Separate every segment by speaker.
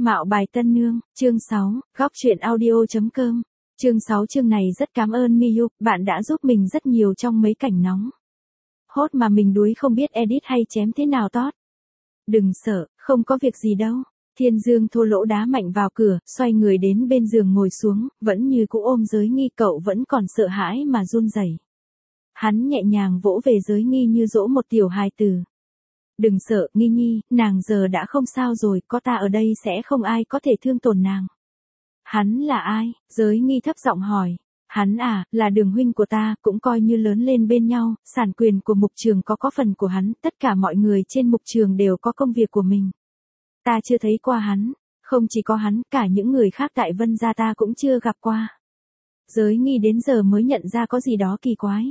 Speaker 1: Mạo bài tân nương, chương 6, góc truyện audio.com. Chương 6 chương này rất cảm ơn Miyu, bạn đã giúp mình rất nhiều trong mấy cảnh nóng. Hốt mà mình đuối không biết edit hay chém thế nào tốt. Đừng sợ, không có việc gì đâu. Thiên Dương thô lỗ đá mạnh vào cửa, xoay người đến bên giường ngồi xuống, vẫn như cũ ôm Giới Nghi, cậu vẫn còn sợ hãi mà run rẩy. Hắn nhẹ nhàng vỗ về Giới Nghi như dỗ một tiểu hài tử. Đừng sợ, Nghi Nhi, nàng giờ đã không sao rồi, có ta ở đây sẽ không ai có thể thương tổn nàng. Hắn là ai? Giới Nghi thấp giọng hỏi. Hắn à, là Đường huynh của ta, cũng coi như lớn lên bên nhau, sản quyền của mục trường có phần của hắn, tất cả mọi người trên mục trường đều có công việc của mình. Ta chưa thấy qua hắn, không chỉ có hắn, cả những người khác tại Vân gia ta cũng chưa gặp qua. Giới Nghi đến giờ mới nhận ra có gì đó kỳ quái.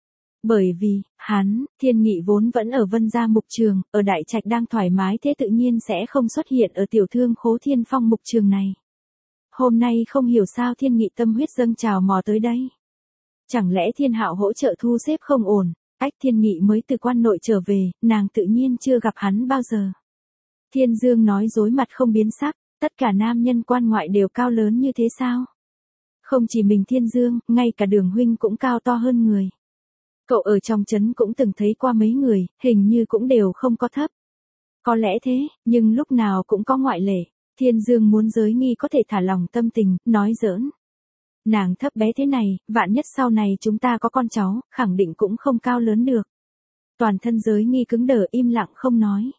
Speaker 1: Bởi vì, hắn, Thiên Nghị vốn vẫn ở Vân gia mục trường, ở Đại Trạch đang thoải mái thế tự nhiên sẽ không xuất hiện ở tiểu thương khố Thiên Phong mục trường này. Hôm nay không hiểu sao Thiên Nghị tâm huyết dâng trào mò tới đây. Chẳng lẽ Thiên Hạo hỗ trợ thu xếp không ổn, Thiên Nghị mới từ quan nội trở về, nàng tự nhiên chưa gặp hắn bao giờ. Thiên Dương nói dối mặt không biến sắc, tất cả nam nhân quan ngoại đều cao lớn như thế sao? Không chỉ mình Thiên Dương, ngay cả Đường huynh cũng cao to hơn người. Cậu ở trong trấn cũng từng thấy qua mấy người, hình như cũng đều không có thấp. Có lẽ thế, nhưng lúc nào cũng có ngoại lệ. Thiên Dương muốn Giới Nghi có thể thả lòng tâm tình, nói giỡn. Nàng thấp bé thế này, vạn nhất sau này chúng ta có con cháu, khẳng định cũng không cao lớn được. Toàn thân Giới Nghi cứng đờ im lặng không nói.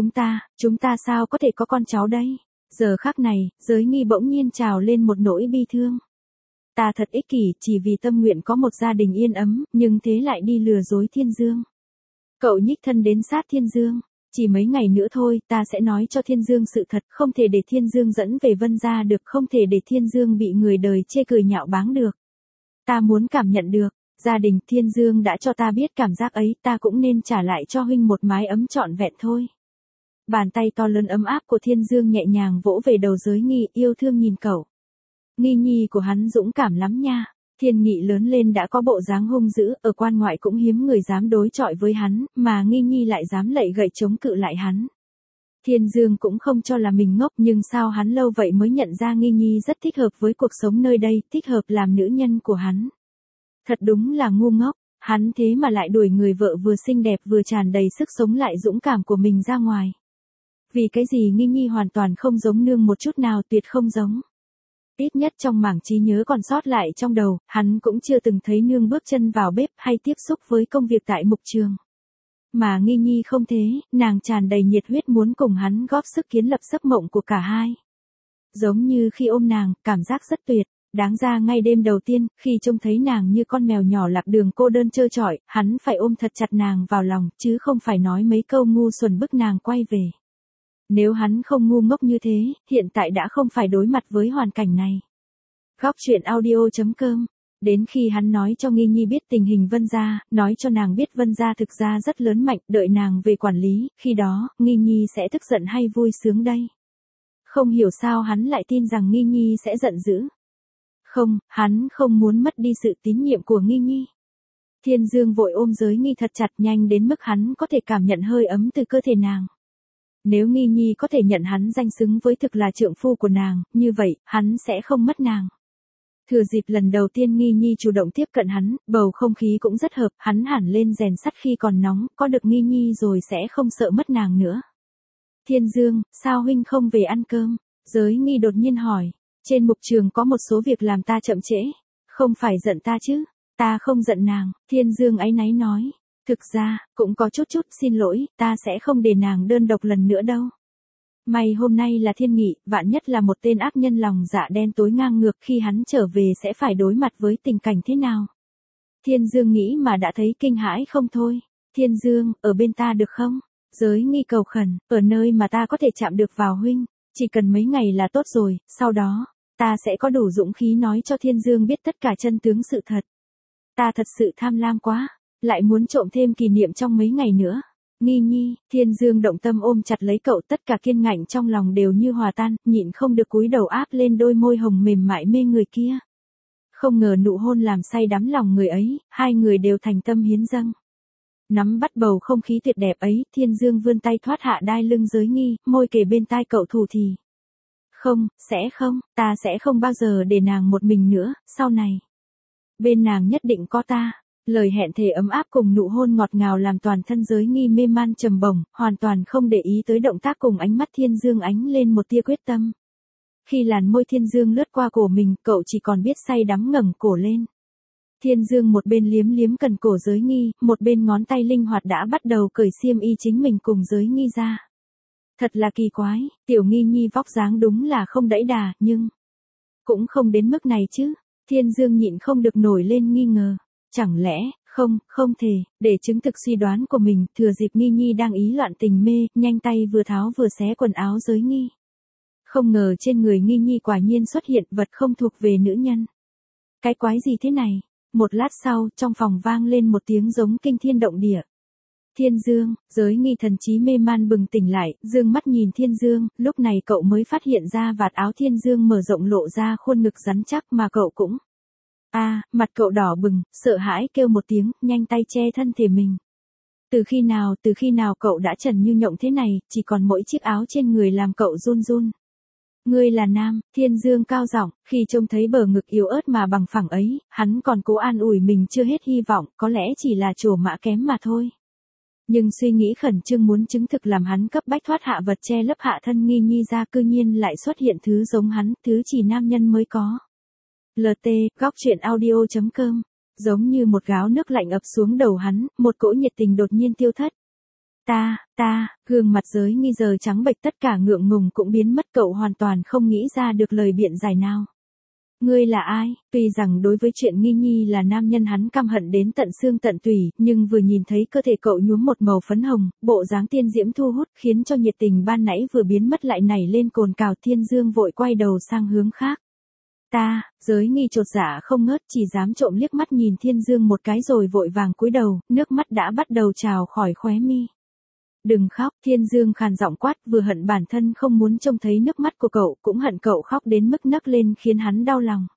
Speaker 1: Chúng ta sao có thể có con cháu đây? Giờ khắc này, Giới Nghi bỗng nhiên trào lên một nỗi bi thương. Ta thật ích kỷ, chỉ vì tâm nguyện có một gia đình yên ấm, nhưng thế lại đi lừa dối Thiên Dương. Cậu nhích thân đến sát Thiên Dương. Chỉ mấy ngày nữa thôi, ta sẽ nói cho Thiên Dương sự thật, không thể để Thiên Dương dẫn về Vân gia được, không thể để Thiên Dương bị người đời chê cười nhạo báng được. Ta muốn cảm nhận được, gia đình Thiên Dương đã cho ta biết cảm giác ấy, ta cũng nên trả lại cho huynh một mái ấm trọn vẹn thôi. Bàn tay to lớn ấm áp của Thiên Dương nhẹ nhàng vỗ về đầu Giới Nghi, yêu thương nhìn cậu. Nghi nhi của hắn dũng cảm lắm nha. Thiên Nghị lớn lên đã có bộ dáng hung dữ, ở quan ngoại cũng hiếm người dám đối chọi với hắn, mà Nghi nhi lại dám lậy gậy chống cự lại hắn. Thiên Dương cũng không cho là mình ngốc, nhưng sao hắn lâu vậy mới nhận ra Nghi nhi rất thích hợp với cuộc sống nơi đây, thích hợp làm nữ nhân của hắn. Thật đúng là ngu ngốc, hắn thế mà lại đuổi người vợ vừa xinh đẹp vừa tràn đầy sức sống lại dũng cảm của mình ra ngoài. Vì cái gì Nghi nhi hoàn toàn không giống nương một chút nào, tuyệt không giống. Ít nhất trong mảng trí nhớ còn sót lại trong đầu, hắn cũng chưa từng thấy nương bước chân vào bếp hay tiếp xúc với công việc tại mục trường. Mà Nghi nhi không thế, nàng tràn đầy nhiệt huyết muốn cùng hắn góp sức kiến lập giấc mộng của cả hai. Giống như khi ôm nàng, cảm giác rất tuyệt. Đáng ra ngay đêm đầu tiên, khi trông thấy nàng như con mèo nhỏ lạc đường cô đơn trơ trọi, hắn phải ôm thật chặt nàng vào lòng, chứ không phải nói mấy câu ngu xuẩn bức nàng quay về. Nếu hắn không ngu ngốc như thế, hiện tại đã không phải đối mặt với hoàn cảnh này. Góc truyện audio.com. Đến khi hắn nói cho Nghi nhi biết tình hình Vân gia, nói cho nàng biết Vân gia thực ra rất lớn mạnh, đợi nàng về quản lý, khi đó, Nghi nhi sẽ tức giận hay vui sướng đây? Không hiểu sao hắn lại tin rằng Nghi nhi sẽ giận dữ. Không, hắn không muốn mất đi sự tín nhiệm của Nghi nhi. Thiên Dương vội ôm Giới Nghi thật chặt, nhanh đến mức hắn có thể cảm nhận hơi ấm từ cơ thể nàng. Nếu Nghi nhi có thể nhận hắn danh xứng với thực là trượng phu của nàng, như vậy, hắn sẽ không mất nàng. Thừa dịp lần đầu tiên Nghi nhi chủ động tiếp cận hắn, bầu không khí cũng rất hợp, hắn hẳn lên rèn sắt khi còn nóng, có được Nghi nhi rồi sẽ không sợ mất nàng nữa. Thiên Dương, sao huynh không về ăn cơm? Giới Nghi đột nhiên hỏi. Trên mục trường có một số việc làm ta chậm trễ. Không phải giận ta chứ? Ta không giận nàng, Thiên Dương áy náy nói. Thực ra, cũng có chút xin lỗi, ta sẽ không để nàng đơn độc lần nữa đâu. May hôm nay là Thiên Nghị, vạn nhất là một tên ác nhân lòng dạ đen tối ngang ngược, khi hắn trở về sẽ phải đối mặt với tình cảnh thế nào. Thiên Dương nghĩ mà đã thấy kinh hãi không thôi. Thiên Dương, ở bên ta được không? Giới Nghi cầu khẩn, ở nơi mà ta có thể chạm được vào huynh, chỉ cần mấy ngày là tốt rồi, sau đó, ta sẽ có đủ dũng khí nói cho Thiên Dương biết tất cả chân tướng sự thật. Ta thật sự tham lam quá. Lại muốn trộm thêm kỷ niệm trong mấy ngày nữa. Nghi nhi, Thiên Dương động tâm ôm chặt lấy cậu, tất cả kiên ngạnh trong lòng đều như hòa tan, nhịn không được cúi đầu áp lên đôi môi hồng mềm mại mê người kia. Không ngờ nụ hôn làm say đắm lòng người ấy, hai người đều thành tâm hiến dâng. Nắm bắt bầu không khí tuyệt đẹp ấy, Thiên Dương vươn tay thoát hạ đai lưng Giới Nghi, môi kề bên tai cậu thủ thì. Không, ta sẽ không bao giờ để nàng một mình nữa, sau này. Bên nàng nhất định có ta. Lời hẹn thề ấm áp cùng nụ hôn ngọt ngào làm toàn thân Giới Nghi mê man trầm bổng, hoàn toàn không để ý tới động tác cùng ánh mắt Thiên Dương ánh lên một tia quyết tâm. Khi làn môi Thiên Dương lướt qua cổ mình, cậu chỉ còn biết say đắm ngẩng cổ lên. Thiên Dương một bên liếm liếm cần cổ Giới Nghi, một bên ngón tay linh hoạt đã bắt đầu cởi xiêm y chính mình cùng Giới Nghi ra. Thật là kỳ quái, tiểu Nghi Nhi vóc dáng đúng là không đẫy đà, nhưng cũng không đến mức này chứ. Thiên Dương nhịn không được nổi lên nghi ngờ. Chẳng lẽ, không thể, để chứng thực suy đoán của mình, thừa dịp Nghi Nhi đang ý loạn tình mê, nhanh tay vừa tháo vừa xé quần áo Giới Nghi. Không ngờ trên người Nghi Nhi quả nhiên xuất hiện vật không thuộc về nữ nhân. Cái quái gì thế này? Một lát sau, trong phòng vang lên một tiếng giống kinh thiên động địa. Thiên Dương, Giới Nghi thần trí mê man bừng tỉnh lại, dương mắt nhìn Thiên Dương, lúc này cậu mới phát hiện ra vạt áo Thiên Dương mở rộng lộ ra khuôn ngực rắn chắc mà cậu cũng. Mặt cậu đỏ bừng, sợ hãi kêu một tiếng, nhanh tay che thân thể mình. Từ khi nào cậu đã trần như nhộng thế này, chỉ còn mỗi chiếc áo trên người làm cậu run run. Ngươi là nam, Thiên Dương cao giọng, khi trông thấy bờ ngực yếu ớt mà bằng phẳng ấy, hắn còn cố an ủi mình chưa hết hy vọng, có lẽ chỉ là trổ mã kém mà thôi. Nhưng suy nghĩ khẩn trương muốn chứng thực làm hắn cấp bách thoát hạ vật che lấp hạ thân Nghi Nhi ra cư nhiên lại xuất hiện thứ giống hắn, thứ chỉ nam nhân mới có. LT, góc truyện audio.com, giống như một gáo nước lạnh ập xuống đầu hắn, một cỗ nhiệt tình đột nhiên tiêu thất. Gương mặt Giới Nghi giờ trắng bệch tất cả ngượng ngùng cũng biến mất cậu hoàn toàn không nghĩ ra được lời biện giải nào. Ngươi là ai? Tuy rằng đối với chuyện Nghi Nhi là nam nhân hắn căm hận đến tận xương tận tủy, nhưng vừa nhìn thấy cơ thể cậu nhuốm một màu phấn hồng, bộ dáng tiên diễm thu hút khiến cho nhiệt tình ban nãy vừa biến mất lại nảy lên cồn cào. Thiên Dương vội quay đầu sang hướng khác. Giới Nghi chột dạ không ngớt chỉ dám trộm liếc mắt nhìn Thiên Dương một cái rồi vội vàng cúi đầu, nước mắt đã bắt đầu trào khỏi khóe mi. Đừng khóc, Thiên Dương khàn giọng quát, vừa hận bản thân không muốn trông thấy nước mắt của cậu, cũng hận cậu khóc đến mức nấc lên khiến hắn đau lòng.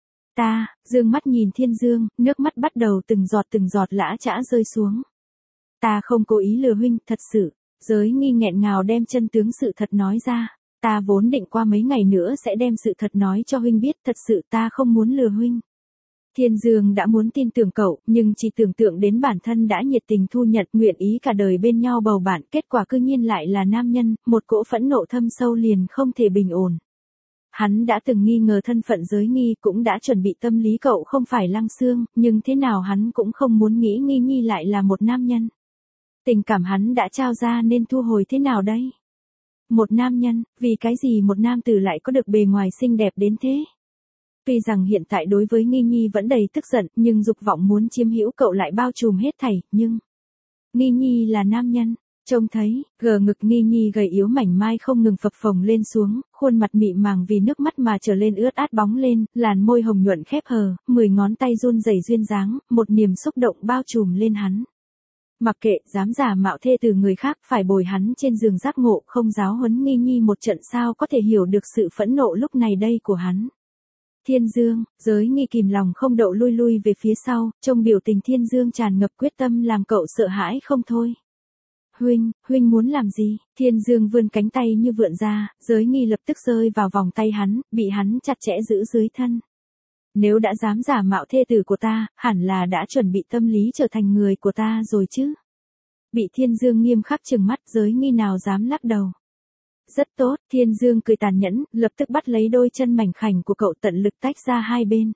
Speaker 1: Dương mắt nhìn Thiên Dương, nước mắt bắt đầu từng giọt lã chã rơi xuống. Ta không cố ý lừa huynh, thật sự. Giới Nghi nghẹn ngào đem chân tướng sự thật nói ra. Ta vốn định qua mấy ngày nữa sẽ đem sự thật nói cho huynh biết, thật sự ta không muốn lừa huynh. Thiên Dương đã muốn tin tưởng cậu, nhưng chỉ tưởng tượng đến bản thân đã nhiệt tình thu nhận, nguyện ý cả đời bên nhau bầu bạn, kết quả cư nhiên lại là nam nhân, một cỗ phẫn nộ thâm sâu liền không thể bình ổn. Hắn đã từng nghi ngờ thân phận Giới Nghi, cũng đã chuẩn bị tâm lý cậu không phải Lăng Xương, nhưng thế nào hắn cũng không muốn nghĩ Nghi Nhi lại là một nam nhân. Tình cảm hắn đã trao ra nên thu hồi thế nào đây? Một nam nhân, vì cái gì một nam tử lại có được bề ngoài xinh đẹp đến thế? Tuy rằng hiện tại đối với Nghi Nhi vẫn đầy tức giận, nhưng dục vọng muốn chiếm hữu cậu lại bao trùm hết thảy, nhưng Nghi Nhi là nam nhân, trông thấy, gờ ngực Nghi Nhi gầy yếu mảnh mai không ngừng phập phồng lên xuống, khuôn mặt mị màng vì nước mắt mà trở lên ướt át bóng lên, làn môi hồng nhuận khép hờ, 10 ngón tay run rẩy duyên dáng, một niềm xúc động bao trùm lên hắn. Mặc kệ, dám giả mạo thê từ người khác, phải bồi hắn trên giường giác ngộ, không giáo huấn Nghi Nhi một trận sao có thể hiểu được sự phẫn nộ lúc này đây của hắn. Thiên Dương, Giới Nghi kìm lòng không đậu lui về phía sau, trông biểu tình Thiên Dương tràn ngập quyết tâm làm cậu sợ hãi không thôi. Huynh muốn làm gì? Thiên Dương vươn cánh tay như vượn ra, Giới Nghi lập tức rơi vào vòng tay hắn, bị hắn chặt chẽ giữ dưới thân. Nếu đã dám giả mạo thê tử của ta, hẳn là đã chuẩn bị tâm lý trở thành người của ta rồi chứ. Bị Thiên Dương nghiêm khắc trừng mắt, Giới Nghi nào dám lắc đầu. Rất tốt, Thiên Dương cười tàn nhẫn, lập tức bắt lấy đôi chân mảnh khảnh của cậu tận lực tách ra hai bên.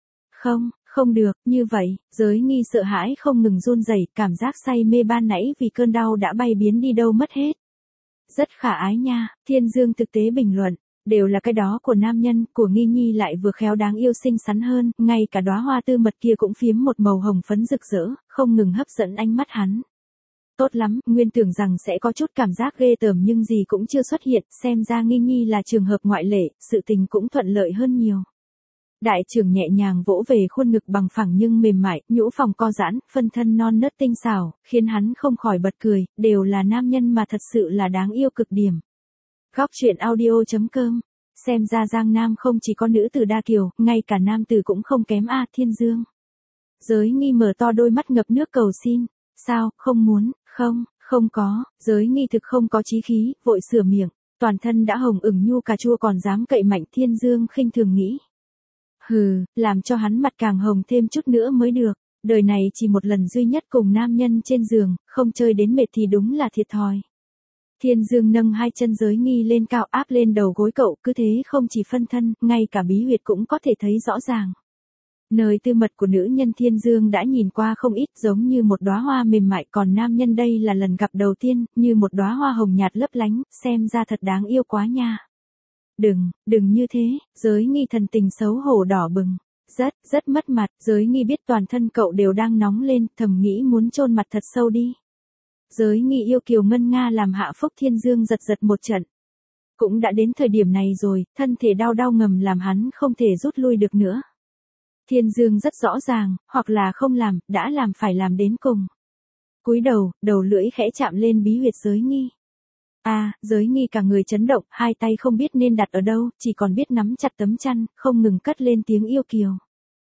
Speaker 1: Không được, như vậy, Giới Nghi sợ hãi không ngừng run rẩy, cảm giác say mê ban nãy vì cơn đau đã bay biến đi đâu mất hết. Rất khả ái nha, Thiên Dương thực tế bình luận, đều là cái đó của nam nhân, của Nghi Nhi lại vừa khéo đáng yêu xinh xắn hơn, ngay cả đóa hoa tư mật kia cũng phiếm một màu hồng phấn rực rỡ, không ngừng hấp dẫn ánh mắt hắn. Tốt lắm, nguyên tưởng rằng sẽ có chút cảm giác ghê tởm nhưng gì cũng chưa xuất hiện, xem ra Nghi Nhi là trường hợp ngoại lệ, sự tình cũng thuận lợi hơn nhiều. Đại trưởng nhẹ nhàng vỗ về khuôn ngực bằng phẳng nhưng mềm mại, nhũ phòng co giãn, phân thân non nớt tinh xảo, khiến hắn không khỏi bật cười, đều là nam nhân mà thật sự là đáng yêu cực điểm. Góc truyện audio.com, xem ra Giang Nam không chỉ có nữ tử đa kiều, ngay cả nam tử cũng không kém a. Thiên Dương. Giới Nghi mở to đôi mắt ngập nước cầu xin, sao, không muốn, không có, Giới Nghi thực không có chí khí, vội sửa miệng. Toàn thân đã hồng ửng nhu cà chua còn dám cậy mạnh, Thiên Dương khinh thường nghĩ. Hừ, làm cho hắn mặt càng hồng thêm chút nữa mới được. Đời này chỉ một lần duy nhất cùng nam nhân trên giường, không chơi đến mệt thì đúng là thiệt thòi. Thiên Dương nâng hai chân Giới Nghi lên cao áp lên đầu gối cậu, cứ thế không chỉ phân thân, ngay cả bí huyệt cũng có thể thấy rõ ràng. Nơi tư mật của nữ nhân Thiên Dương đã nhìn qua không ít, giống như một đóa hoa mềm mại, còn nam nhân đây là lần gặp đầu tiên, như một đóa hoa hồng nhạt lấp lánh, xem ra thật đáng yêu quá nha. Đừng như thế, Giới Nghi thần tình xấu hổ đỏ bừng. Rất mất mặt, Giới Nghi biết toàn thân cậu đều đang nóng lên, thầm nghĩ muốn chôn mặt thật sâu đi. Giới Nghi yêu kiều ngân nga làm Hạ Phúc Thiên Dương giật giật một trận. Cũng đã đến thời điểm này rồi, thân thể đau ngầm làm hắn không thể rút lui được nữa. Thiên Dương rất rõ ràng, hoặc là không làm, đã làm phải làm đến cùng. Cúi đầu lưỡi khẽ chạm lên bí huyệt Giới Nghi. Giới Nghi cả người chấn động, hai tay không biết nên đặt ở đâu, chỉ còn biết nắm chặt tấm chăn, không ngừng cất lên tiếng yêu kiều.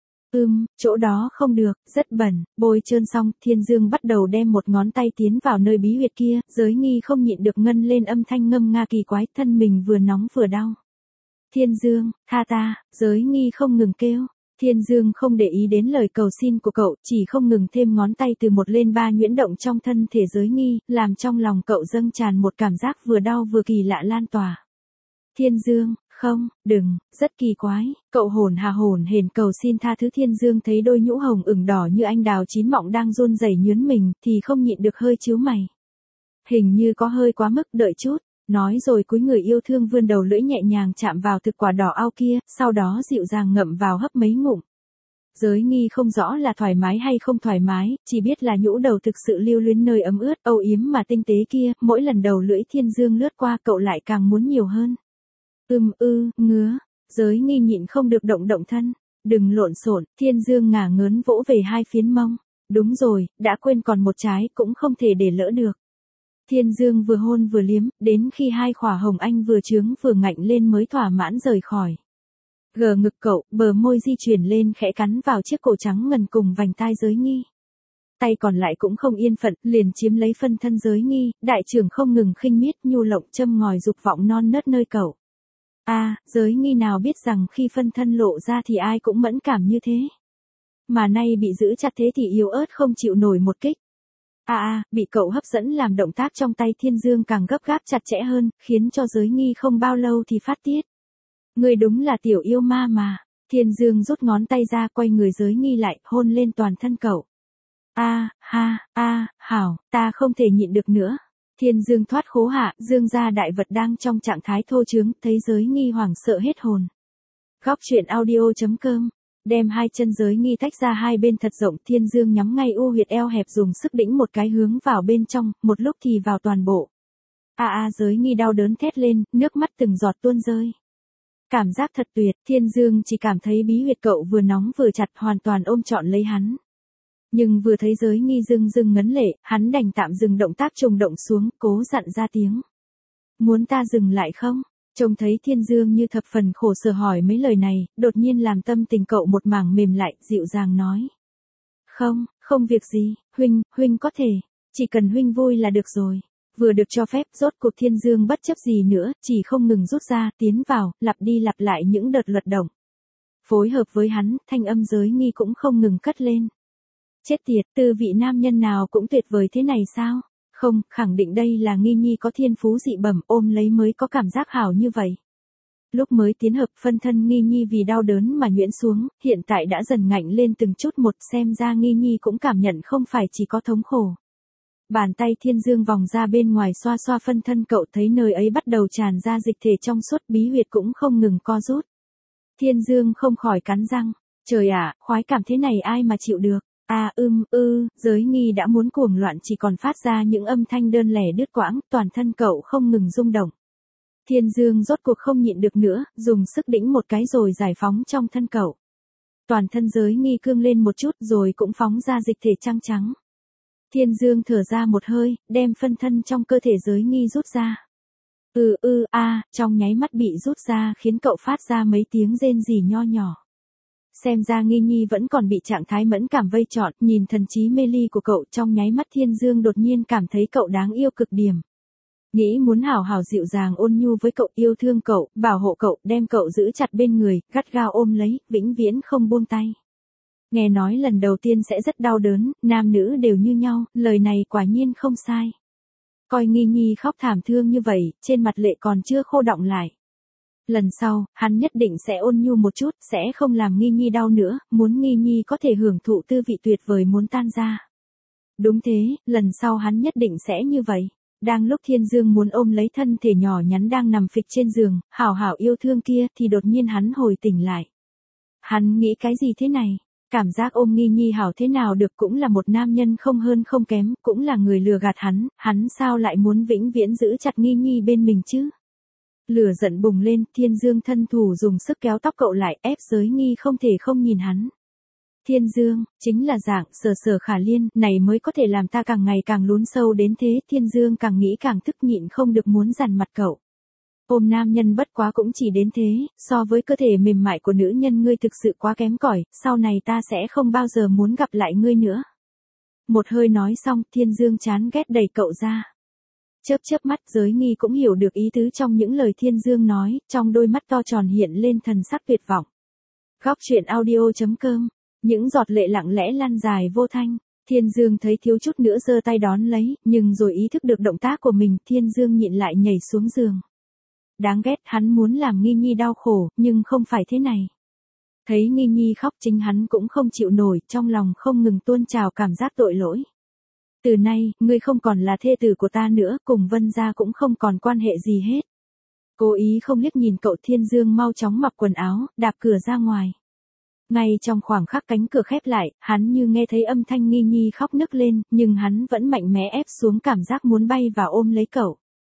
Speaker 1: Chỗ đó không được, rất bẩn. Bôi trơn xong, Thiên Dương bắt đầu đem một ngón tay tiến vào nơi bí huyệt kia, Giới Nghi không nhịn được ngân lên âm thanh ngâm nga kỳ quái, thân mình vừa nóng vừa đau. Thiên Dương, tha ta, Giới Nghi không ngừng kêu. Thiên Dương không để ý đến lời cầu xin của cậu, chỉ không ngừng thêm ngón tay từ 1 lên 3 nhuyễn động trong thân thể Giới Nghi, làm trong lòng cậu dâng tràn một cảm giác vừa đau vừa kỳ lạ lan tỏa. Thiên Dương, không, đừng, rất kỳ quái, cậu hồn hển cầu xin tha thứ. Thiên Dương thấy đôi nhũ hồng ửng đỏ như anh đào chín mọng đang run rẩy nhướn mình, thì không nhịn được hơi chíu mày. Hình như có hơi quá mức, đợi chút. Nói rồi cúi người yêu thương vươn đầu lưỡi nhẹ nhàng chạm vào thực quả đỏ ao kia, sau đó dịu dàng ngậm vào hấp mấy ngụm. Giới Nghi không rõ là thoải mái hay không thoải mái, chỉ biết là nhũ đầu thực sự lưu luyến nơi ấm ướt, âu yếm mà tinh tế kia, mỗi lần đầu lưỡi Thiên Dương lướt qua cậu lại càng muốn nhiều hơn. Ngứa, Giới Nghi nhịn không được động thân. Đừng lộn xộn, Thiên Dương ngả ngớn vỗ về hai phiến mông. Đúng rồi, đã quên còn một trái, cũng không thể để lỡ được. Thiên Dương vừa hôn vừa liếm, đến khi hai khỏa hồng anh vừa trướng vừa ngạnh lên mới thỏa mãn rời khỏi. Gờ ngực cậu, bờ môi di chuyển lên khẽ cắn vào chiếc cổ trắng ngần cùng vành tai Giới Nghi. Tay còn lại cũng không yên phận, liền chiếm lấy phân thân Giới Nghi, đại trưởng không ngừng khinh miết nhu lộng châm ngòi dục vọng non nớt nơi cậu. Giới Nghi nào biết rằng khi phân thân lộ ra thì ai cũng mẫn cảm như thế. Mà nay bị giữ chặt thế thì yếu ớt không chịu nổi một kích. Bị cậu hấp dẫn làm động tác trong tay Thiên Dương càng gấp gáp chặt chẽ hơn, khiến cho Giới Nghi không bao lâu thì phát tiết. Người đúng là tiểu yêu ma mà. Thiên Dương rút ngón tay ra quay người Giới Nghi lại, hôn lên toàn thân cậu. Hảo, ta không thể nhịn được nữa. Thiên Dương thoát khố hạ, dương ra đại vật đang trong trạng thái thô trướng, thấy Giới Nghi hoảng sợ hết hồn. Góc truyện audio.com. Đem hai chân Giới Nghi tách ra hai bên thật rộng, Thiên Dương nhắm ngay u huyệt eo hẹp dùng sức đĩnh một cái hướng vào bên trong, một lúc thì vào toàn bộ. Giới Nghi đau đớn thét lên, nước mắt từng giọt tuôn rơi. Cảm giác thật tuyệt, Thiên Dương chỉ cảm thấy bí huyệt cậu vừa nóng vừa chặt, hoàn toàn ôm trọn lấy hắn. Nhưng vừa thấy Giới Nghi dưng ngấn lệ, hắn đành tạm dừng động tác trùng động xuống, cố dặn ra tiếng. Muốn ta dừng lại không? Trông thấy Thiên Dương như thập phần khổ sở hỏi mấy lời này, đột nhiên làm tâm tình cậu một mảng mềm lại, dịu dàng nói. Không việc gì, huynh có thể, chỉ cần huynh vui là được rồi. Vừa được cho phép, rốt cuộc Thiên Dương bất chấp gì nữa, chỉ không ngừng rút ra, tiến vào, lặp đi lặp lại những đợt luật động. Phối hợp với hắn, thanh âm Giới Nghi cũng không ngừng cất lên. Chết tiệt, tư vị nam nhân nào cũng tuyệt vời thế này sao? Không, khẳng định đây là Nghi Nhi có thiên phú dị bẩm, ôm lấy mới có cảm giác hảo như vậy. Lúc mới tiến hợp, phân thân Nghi Nhi vì đau đớn mà nhuyễn xuống, hiện tại đã dần ngạnh lên từng chút một, xem ra Nghi Nhi cũng cảm nhận không phải chỉ có thống khổ. Bàn tay Thiên Dương vòng ra bên ngoài xoa xoa phân thân cậu, thấy nơi ấy bắt đầu tràn ra dịch thể trong suốt, bí huyệt cũng không ngừng co rút. Thiên Dương không khỏi cắn răng. Trời ạ, khoái cảm thế này ai mà chịu được. Giới Nghi đã muốn cuồng loạn, chỉ còn phát ra những âm thanh đơn lẻ đứt quãng, toàn thân cậu không ngừng rung động. Thiên Dương rốt cuộc không nhịn được nữa, dùng sức đĩnh một cái rồi giải phóng trong thân cậu. Toàn thân Giới Nghi cương lên một chút rồi cũng phóng ra dịch thể trắng. Thiên Dương thở ra một hơi, đem phân thân trong cơ thể Giới Nghi rút ra. Trong nháy mắt bị rút ra khiến cậu phát ra mấy tiếng rên rỉ nho nhỏ. Xem ra Nghi Nhi vẫn còn bị trạng thái mẫn cảm vây trọn, nhìn thần trí mê ly của cậu, trong nháy mắt Thiên Dương đột nhiên cảm thấy cậu đáng yêu cực điểm. Nghĩ muốn hảo hảo dịu dàng ôn nhu với cậu, yêu thương cậu, bảo hộ cậu, đem cậu giữ chặt bên người, gắt gao ôm lấy, vĩnh viễn không buông tay. Nghe nói lần đầu tiên sẽ rất đau đớn, nam nữ đều như nhau, lời này quả nhiên không sai. Coi Nghi Nhi khóc thảm thương như vậy, trên mặt lệ còn chưa khô đọng lại. Lần sau, hắn nhất định sẽ ôn nhu một chút, sẽ không làm Nghi Nhi đau nữa, muốn Nghi Nhi có thể hưởng thụ tư vị tuyệt vời muốn tan ra. Đúng thế, lần sau hắn nhất định sẽ như vậy. Đang lúc Thiên Dương muốn ôm lấy thân thể nhỏ nhắn đang nằm phịch trên giường, hảo hảo yêu thương kia, thì đột nhiên hắn hồi tỉnh lại. Hắn nghĩ cái gì thế này? Cảm giác ôm Nghi Nhi hảo thế nào được, cũng là một nam nhân không hơn không kém, cũng là người lừa gạt hắn sao lại muốn vĩnh viễn giữ chặt Nghi Nhi bên mình chứ? Lửa giận bùng lên, Thiên Dương thân thủ dùng sức kéo tóc cậu lại, ép Giới Nghi không thể không nhìn hắn. Thiên Dương, chính là dạng Sở Sở Khả Liên, này mới có thể làm ta càng ngày càng lún sâu đến thế. Thiên Dương càng nghĩ càng tức, nhịn không được muốn dằn mặt cậu. Ôm nam nhân bất quá cũng chỉ đến thế, so với cơ thể mềm mại của nữ nhân ngươi thực sự quá kém cỏi, sau này ta sẽ không bao giờ muốn gặp lại ngươi nữa. Một hơi nói xong, Thiên Dương chán ghét đẩy cậu ra. Chớp chớp mắt, Giới Nghi cũng hiểu được ý tứ trong những lời Thiên Dương nói, trong đôi mắt to tròn hiện lên thần sắc tuyệt vọng. Góc truyện audio.com, những giọt lệ lặng lẽ lan dài vô thanh. Thiên Dương thấy thiếu chút nữa giơ tay đón lấy, nhưng rồi ý thức được động tác của mình, Thiên Dương nhịn lại nhảy xuống giường. Đáng ghét, hắn muốn làm Nghi Nhi đau khổ, nhưng không phải thế này. Thấy Nghi Nhi khóc, chính hắn cũng không chịu nổi, trong lòng không ngừng tuôn trào cảm giác tội lỗi. Từ nay, ngươi không còn là thê tử của ta nữa, cùng Vân gia cũng không còn quan hệ gì hết. Cố ý không liếc nhìn cậu, Thiên Dương mau chóng mặc quần áo, đạp cửa ra ngoài. Ngay trong khoảng khắc cánh cửa khép lại, hắn như nghe thấy âm thanh Nghi Nhi khóc nức lên, nhưng hắn vẫn mạnh mẽ ép xuống cảm giác muốn bay vào ôm lấy cậu.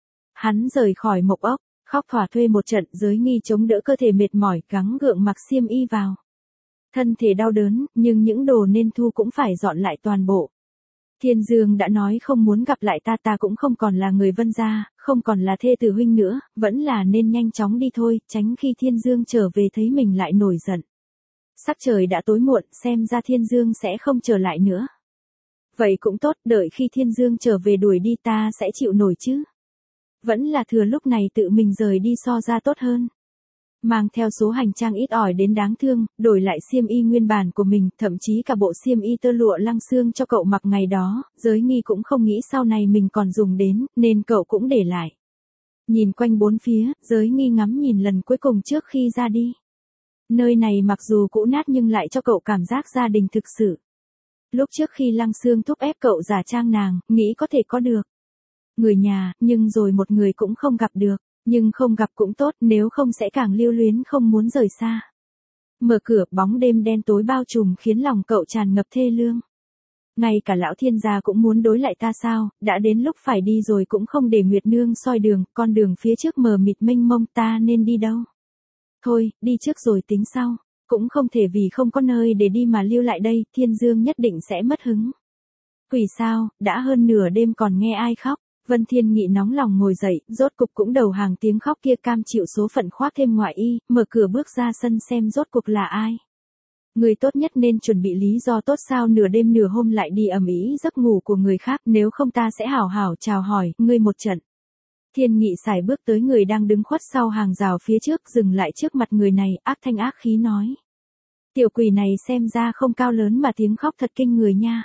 Speaker 1: Hắn rời khỏi mộc ốc, khóc thỏa thuê một trận, Giới Nghi chống đỡ cơ thể mệt mỏi, gắng gượng mặc xiêm y vào. Thân thể đau đớn, nhưng những đồ nên thu cũng phải dọn lại toàn bộ. Thiên Dương đã nói không muốn gặp lại ta cũng không còn là người Vân gia, không còn là thê tử huynh nữa, vẫn là nên nhanh chóng đi thôi, tránh khi Thiên Dương trở về thấy mình lại nổi giận. Sắc trời đã tối muộn, xem ra Thiên Dương sẽ không trở lại nữa. Vậy cũng tốt, đợi khi Thiên Dương trở về đuổi đi ta sẽ chịu nổi chứ. Vẫn là thừa lúc này tự mình rời đi so ra tốt hơn. Mang theo số hành trang ít ỏi đến đáng thương, đổi lại xiêm y nguyên bản của mình, thậm chí cả bộ xiêm y tơ lụa lăng xương cho cậu mặc ngày đó, Giới Nghi cũng không nghĩ sau này mình còn dùng đến, nên cậu cũng để lại. Nhìn quanh bốn phía, Giới Nghi ngắm nhìn lần cuối cùng trước khi ra đi. Nơi này mặc dù cũ nát nhưng lại cho cậu cảm giác gia đình thực sự. Lúc trước khi lăng xương thúc ép cậu giả trang nàng, nghĩ có thể có được người nhà, nhưng rồi một người cũng không gặp được. Nhưng không gặp cũng tốt, nếu không sẽ càng lưu luyến không muốn rời xa. Mở cửa, bóng đêm đen tối bao trùm khiến lòng cậu tràn ngập thê lương. Ngay cả lão Thiên gia cũng muốn đối lại ta sao, đã đến lúc phải đi rồi cũng không để Nguyệt Nương soi đường, con đường phía trước mờ mịt mênh mông, ta nên đi đâu? Thôi, đi trước rồi tính sau, cũng không thể vì không có nơi để đi mà lưu lại đây, Thiên Dương nhất định sẽ mất hứng. Quỷ sao, đã hơn nửa đêm còn nghe ai khóc? Vân Thiên Nghị nóng lòng ngồi dậy, rốt cục cũng đầu hàng tiếng khóc kia, cam chịu số phận khoác thêm ngoại y, mở cửa bước ra sân xem rốt cuộc là ai. Người tốt nhất nên chuẩn bị lý do tốt, sao nửa đêm nửa hôm lại đi ầm ĩ giấc ngủ của người khác, nếu không ta sẽ hảo hảo chào hỏi ngươi một trận. Thiên Nghị sải bước tới người đang đứng khuất sau hàng rào phía trước, dừng lại trước mặt người này, ác thanh ác khí nói. Tiểu quỷ này xem ra không cao lớn mà tiếng khóc thật kinh người nha.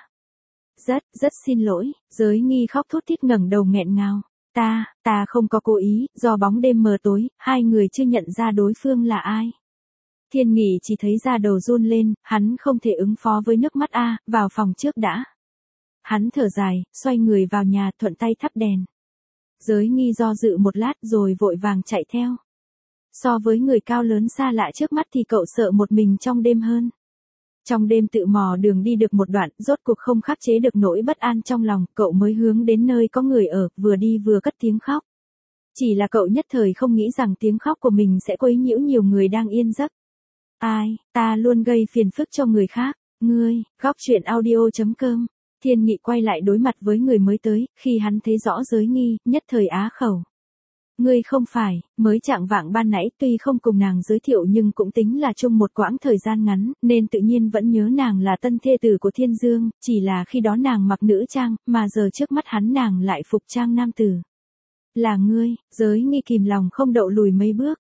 Speaker 1: Rất xin lỗi, Giới Nghi khóc thút thít ngẩng đầu nghẹn ngào. Ta không có cố ý, do bóng đêm mờ tối, hai người chưa nhận ra đối phương là ai. Thiên Nghị chỉ thấy da đầu run lên, hắn không thể ứng phó với nước mắt vào phòng trước đã. Hắn thở dài, xoay người vào nhà, thuận tay thắp đèn. Giới Nghi do dự một lát rồi vội vàng chạy theo. So với người cao lớn xa lạ trước mắt thì cậu sợ một mình trong đêm hơn. Trong đêm tự mò đường đi được một đoạn, rốt cuộc không khắc chế được nỗi bất an trong lòng, cậu mới hướng đến nơi có người ở, vừa đi vừa cất tiếng khóc. Chỉ là cậu nhất thời không nghĩ rằng tiếng khóc của mình sẽ quấy nhiễu nhiều người đang yên giấc. Ai, ta luôn gây phiền phức cho người khác, ngươi, góc truyện audio.com. Thiên Nghị quay lại đối mặt với người mới tới, khi hắn thấy rõ Giới Nghi, nhất thời á khẩu. Ngươi không phải, mới chạng vạng ban nãy tuy không cùng nàng giới thiệu nhưng cũng tính là chung một quãng thời gian ngắn, nên tự nhiên vẫn nhớ nàng là tân thê tử của Thiên Dương, chỉ là khi đó nàng mặc nữ trang, mà giờ trước mắt hắn nàng lại phục trang nam tử. Là ngươi, giới nghi kìm lòng không đậu lùi mấy bước.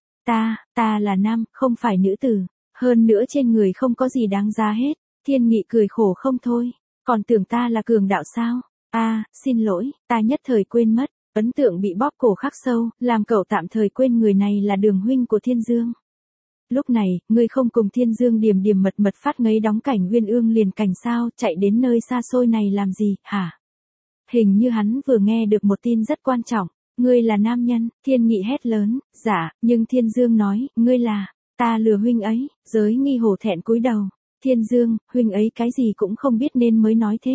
Speaker 1: Ta là nam, không phải nữ tử. Hơn nữa trên người không có gì đáng giá hết. Thiên Nghị cười khổ không thôi. Còn tưởng ta là cường đạo sao? Xin lỗi, ta nhất thời quên mất. Ấn tượng bị bóp cổ khắc sâu, làm cậu tạm thời quên người này là Đường huynh của Thiên Dương. Lúc này, ngươi không cùng Thiên Dương điềm điềm mật mật phát ngấy đóng cảnh Uyên Ương liền cảnh sao, chạy đến nơi xa xôi này làm gì, hả? Hình như hắn vừa nghe được một tin rất quan trọng. Ngươi là nam nhân, Thiên Nghị hét lớn. Dạ, nhưng Thiên Dương nói, ngươi là, ta lừa huynh ấy. Giới nghi hổ thẹn cúi đầu. Thiên Dương, huynh ấy cái gì cũng không biết nên mới nói thế.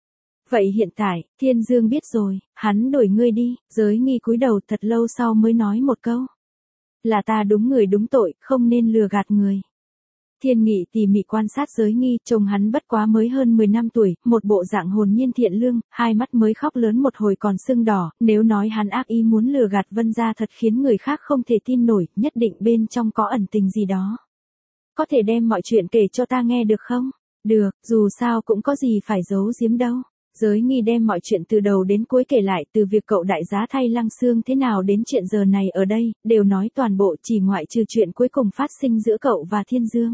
Speaker 1: Vậy hiện tại, Thiên Dương biết rồi, hắn đổi ngươi đi. Giới nghi cúi đầu thật lâu sau mới nói một câu. Là ta đúng người đúng tội, không nên lừa gạt người. Thiên Nghị tỉ mỉ quan sát giới nghi, chồng hắn bất quá mới hơn 10 năm tuổi, một bộ dạng hồn nhiên thiện lương, hai mắt mới khóc lớn một hồi còn sưng đỏ, nếu nói hắn ác ý muốn lừa gạt Vân gia thật khiến người khác không thể tin nổi, nhất định bên trong có ẩn tình gì đó. Có thể đem mọi chuyện kể cho ta nghe được không? Được, dù sao cũng có gì phải giấu giếm đâu. Giới nghi đem mọi chuyện từ đầu đến cuối kể lại, từ việc cậu đại giá thay Lăng Xương thế nào đến chuyện giờ này ở đây, đều nói toàn bộ chỉ ngoại trừ chuyện cuối cùng phát sinh giữa cậu và Thiên Dương.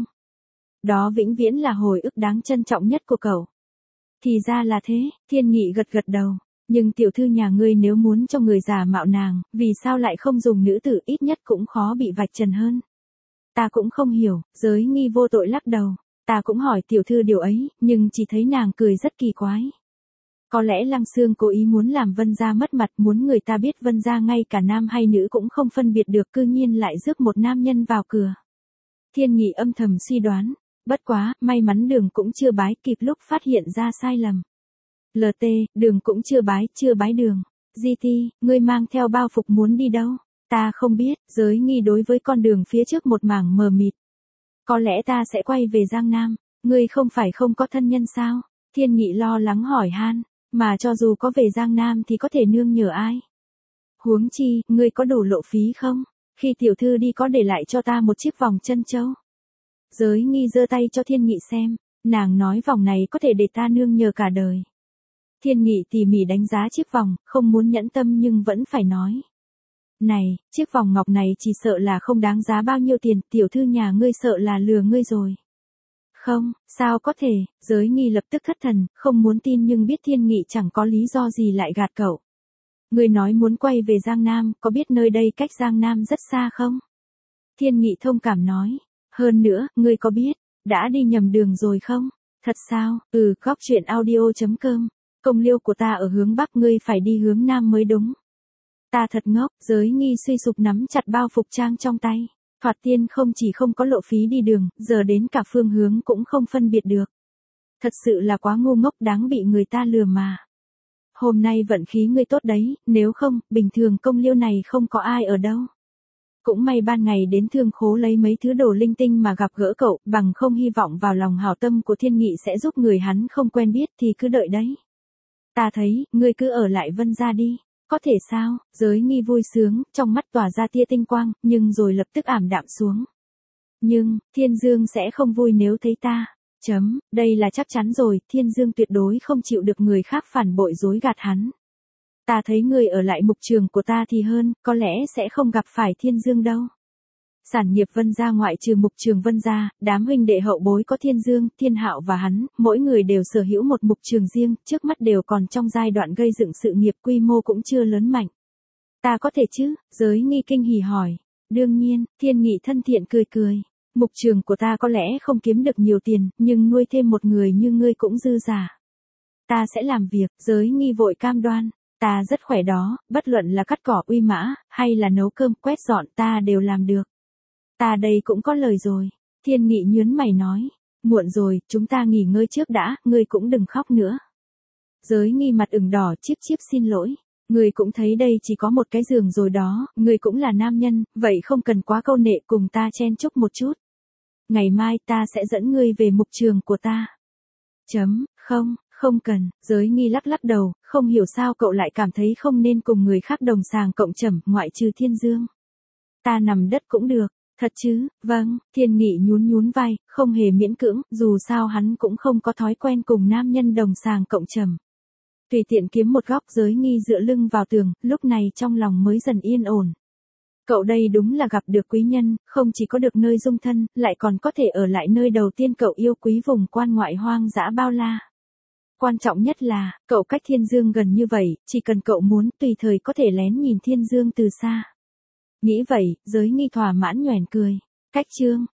Speaker 1: Đó vĩnh viễn là hồi ức đáng trân trọng nhất của cậu. Thì ra là thế, Thiên Nghị gật gật đầu. Nhưng tiểu thư nhà ngươi nếu muốn cho người giả mạo nàng, vì sao lại không dùng nữ tử, ít nhất cũng khó bị vạch trần hơn. Ta cũng không hiểu, giới nghi vô tội lắc đầu. Ta cũng hỏi tiểu thư điều ấy, nhưng chỉ thấy nàng cười rất kỳ quái. Có lẽ Lăng Xương cố ý muốn làm Vân gia mất mặt, muốn người ta biết Vân gia ngay cả nam hay nữ cũng không phân biệt được, cư nhiên lại rước một nam nhân vào cửa. Thiên Nghị âm thầm suy đoán, bất quá, may mắn Đường cũng chưa bái kịp lúc phát hiện ra sai lầm. LT, Đường cũng chưa bái Đường. GT, ngươi mang theo bao phục muốn đi đâu? Ta không biết, giới nghi đối với con đường phía trước một mảng mờ mịt. Có lẽ ta sẽ quay về Giang Nam, ngươi không phải không có thân nhân sao? Thiên Nghị lo lắng hỏi han, mà cho dù có về Giang Nam thì có thể nương nhờ ai? Huống chi, ngươi có đủ lộ phí không? Khi tiểu thư đi có để lại cho ta một chiếc vòng chân châu. Giới nghi giơ tay cho Thiên Nghị xem, nàng nói vòng này có thể để ta nương nhờ cả đời. Thiên Nghị tỉ mỉ đánh giá chiếc vòng, không muốn nhẫn tâm nhưng vẫn phải nói. Này, chiếc vòng ngọc này chỉ sợ là không đáng giá bao nhiêu tiền, tiểu thư nhà ngươi sợ là lừa ngươi rồi. Không, sao có thể, giới nghi lập tức thất thần, không muốn tin nhưng biết Thiên Nghị chẳng có lý do gì lại gạt cậu. Ngươi nói muốn quay về Giang Nam, có biết nơi đây cách Giang Nam rất xa không? Thiên Nghị thông cảm nói. Hơn nữa, ngươi có biết, đã đi nhầm đường rồi không? Thật sao? Góc truyện audio.com. Công liêu của ta ở hướng Bắc, ngươi phải đi hướng Nam mới đúng. Ta thật ngốc, giới nghi suy sụp nắm chặt bao phục trang trong tay. Thoạt tiên không chỉ không có lộ phí đi đường, giờ đến cả phương hướng cũng không phân biệt được. Thật sự là quá ngu ngốc, đáng bị người ta lừa mà. Hôm nay vận khí ngươi tốt đấy, nếu không, bình thường công liêu này không có ai ở đâu. Cũng may ban ngày đến thương khố lấy mấy thứ đồ linh tinh mà gặp gỡ cậu, bằng không hy vọng vào lòng hảo tâm của Thiên Nghị sẽ giúp người hắn không quen biết thì cứ đợi đấy. Ta thấy, ngươi cứ ở lại Vân gia đi. Có thể sao? Giới nghi vui sướng, trong mắt tỏa ra tia tinh quang, nhưng rồi lập tức ảm đạm xuống. Nhưng, Thiên Dương sẽ không vui nếu thấy ta. Đây là chắc chắn rồi, Thiên Dương tuyệt đối không chịu được người khác phản bội dối gạt hắn. Ta thấy người ở lại mục trường của ta thì hơn, có lẽ sẽ không gặp phải Thiên Dương đâu. Sản nghiệp Vân gia ngoại trừ mục trường Vân gia, đám huynh đệ hậu bối có Thiên Dương, Thiên Hạo và hắn, mỗi người đều sở hữu một mục trường riêng, trước mắt đều còn trong giai đoạn gây dựng sự nghiệp, quy mô cũng chưa lớn mạnh. Ta có thể chứ? Giới nghi kinh hỉ hỏi. Đương nhiên, Thiên Nghị thân thiện cười cười. Mục trường của ta có lẽ không kiếm được nhiều tiền, nhưng nuôi thêm một người như ngươi cũng dư giả. Ta sẽ làm việc, giới nghi vội cam đoan. Ta rất khỏe đó, bất luận là cắt cỏ uy mã, hay là nấu cơm quét dọn ta đều làm được. Ta đây cũng có lời rồi. Thiên Nghị nhướng mày nói. Muộn rồi, chúng ta nghỉ ngơi trước đã, ngươi cũng đừng khóc nữa. Giới nghi mặt ửng đỏ chíp chíp xin lỗi. Ngươi cũng thấy đây chỉ có một cái giường rồi đó, ngươi cũng là nam nhân, vậy không cần quá câu nệ, cùng ta chen chúc một chút. Ngày mai ta sẽ dẫn ngươi về mục trường của ta. Không cần, giới nghi lắc lắc đầu, không hiểu sao cậu lại cảm thấy không nên cùng người khác đồng sàng cộng trầm, ngoại trừ Thiên Dương. Ta nằm đất cũng được, thật chứ? Vâng, Thiên Nghị nhún vai, không hề miễn cưỡng, dù sao hắn cũng không có thói quen cùng nam nhân đồng sàng cộng trầm. Tùy tiện kiếm một góc Giới Nghi dựa lưng vào tường, lúc này trong lòng mới dần yên ổn. Cậu đây đúng là gặp được quý nhân, không chỉ có được nơi dung thân, lại còn có thể ở lại nơi đầu tiên cậu yêu quý vùng quan ngoại hoang dã bao la. Quan trọng nhất là, cậu cách Thiên Dương gần như vậy, chỉ cần cậu muốn, tùy thời có thể lén nhìn Thiên Dương từ xa. Nghĩ vậy, Giới Nghi thỏa mãn nhoẻn cười. Cách chương